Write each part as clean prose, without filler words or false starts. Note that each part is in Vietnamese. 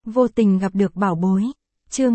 Vô tình gặp được bảo bối. Chương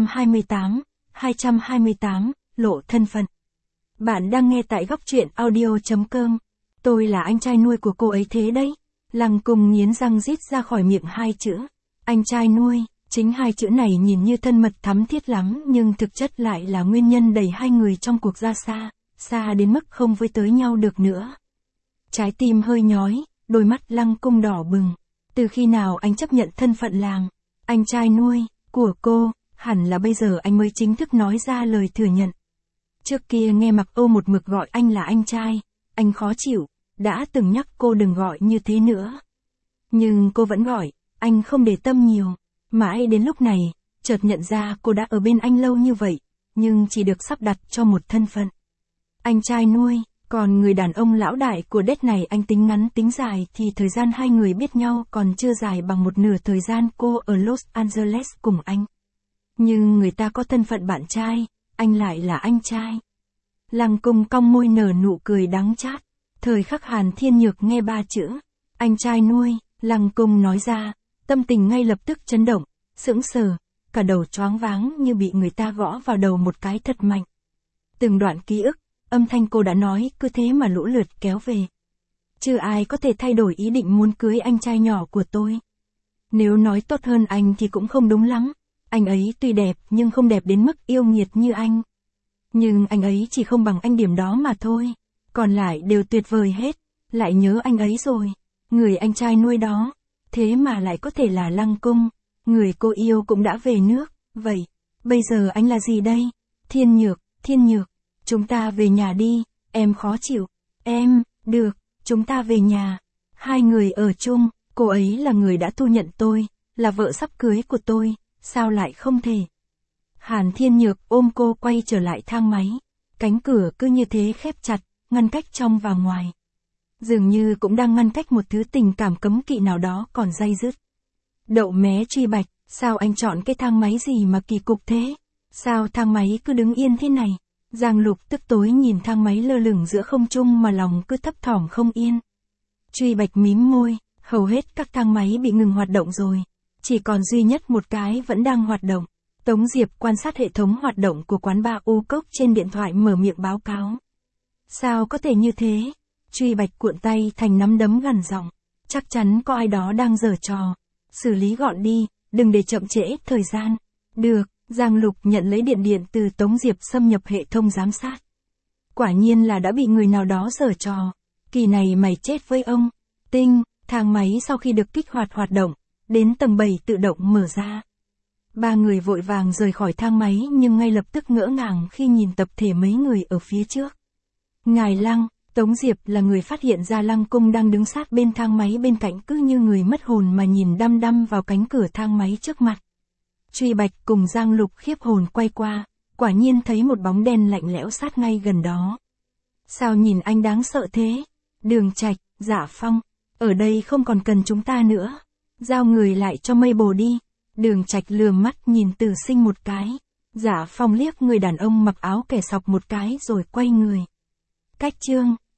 228, lộ thân phận. Bạn đang nghe tại góc truyện audio.com. Tôi là anh trai nuôi của cô ấy thế đấy. Lăng Cung nghiến răng rít ra khỏi miệng hai chữ. Anh trai nuôi, chính hai chữ này nhìn như thân mật thắm thiết lắm nhưng thực chất lại là nguyên nhân đẩy hai người trong cuộc ra xa, xa đến mức không với tới nhau được nữa. Trái tim hơi nhói, đôi mắt Lăng Cung đỏ bừng. Từ khi nào anh chấp nhận thân phận làng anh trai nuôi của cô, hẳn là bây giờ anh mới chính thức nói ra lời thừa nhận. Trước kia nghe Mặc Âu một mực gọi anh là anh trai, anh khó chịu, đã từng nhắc cô đừng gọi như thế nữa. Nhưng cô vẫn gọi, anh không để tâm nhiều. Mãi đến lúc này, chợt nhận ra cô đã ở bên anh lâu như vậy, nhưng chỉ được sắp đặt cho một thân phận anh trai nuôi. Còn người đàn ông lão đại của đất này anh tính ngắn tính dài thì thời gian hai người biết nhau còn chưa dài bằng một nửa thời gian cô ở Los Angeles cùng anh. Nhưng người ta có thân phận bạn trai, anh lại là anh trai. Lăng Cung cong môi nở nụ cười đắng chát. Thời khắc Hàn Thiên Nhược nghe ba chữ anh trai nuôi, Lăng Cung nói ra, tâm tình ngay lập tức chấn động, sững sờ, cả đầu choáng váng như bị người ta gõ vào đầu một cái thật mạnh. Từng đoạn ký ức, âm thanh cô đã nói cứ thế mà lũ lượt kéo về. Chưa ai có thể thay đổi ý định muốn cưới anh trai nhỏ của tôi. Nếu nói tốt hơn anh thì cũng không đúng lắm. Anh ấy tuy đẹp nhưng không đẹp đến mức yêu nghiệt như anh. Nhưng anh ấy chỉ không bằng anh điểm đó mà thôi. Còn lại đều tuyệt vời hết. Lại nhớ anh ấy rồi. Người anh trai nuôi đó. Thế mà lại có thể là Lăng Cung. Người cô yêu cũng đã về nước. Vậy, bây giờ anh là gì đây? Thiên Nhược, chúng ta về nhà đi, em khó chịu. Em, được, chúng ta về nhà. Hai người ở chung, cô ấy là người đã thu nhận tôi, là vợ sắp cưới của tôi, sao lại không thể? Hàn Thiên Nhược ôm cô quay trở lại thang máy. Cánh cửa cứ như thế khép chặt, ngăn cách trong và ngoài. Dường như cũng đang ngăn cách một thứ tình cảm cấm kỵ nào đó còn day dứt. Đậu mé truy bạch, sao anh chọn cái thang máy gì mà kỳ cục thế? Sao thang máy cứ đứng yên thế này? Giang Lục tức tối nhìn thang máy lơ lửng giữa không trung mà lòng cứ thấp thỏm không yên. Truy Bạch mím môi, hầu hết các thang máy bị ngừng hoạt động rồi. Chỉ còn duy nhất một cái vẫn đang hoạt động. Tống Diệp quan sát hệ thống hoạt động của quán bar U Cốc trên điện thoại mở miệng báo cáo. Sao có thể như thế? Truy Bạch cuộn tay thành nắm đấm gằn giọng. Chắc chắn có ai đó đang giở trò. Xử lý gọn đi, đừng để chậm trễ thời gian. Được. Giang Lục nhận lấy điện từ Tống Diệp xâm nhập hệ thống giám sát. Quả nhiên là đã bị người nào đó giở trò. Kỳ này mày chết với ông. Tinh, thang máy sau khi được kích hoạt động, đến tầng 7 tự động mở ra. Ba người vội vàng rời khỏi thang máy nhưng ngay lập tức ngỡ ngàng khi nhìn tập thể mấy người ở phía trước. Ngài Lăng, Tống Diệp là người phát hiện ra Lăng Cung đang đứng sát bên thang máy bên cạnh cứ như người mất hồn mà nhìn đăm đăm vào cánh cửa thang máy trước mặt. Truy Bạch cùng Giang Lục khiếp hồn quay qua, quả nhiên thấy một bóng đen lạnh lẽo sát ngay gần đó. Sao nhìn anh đáng sợ thế? Đường Trạch, Dạ Phong, ở đây không còn cần chúng ta nữa. Giao người lại cho mây bồ đi. Đường Trạch lườm mắt nhìn Tử Sinh một cái. Dạ Phong liếc người đàn ông mặc áo kẻ sọc một cái rồi quay người. Cách chương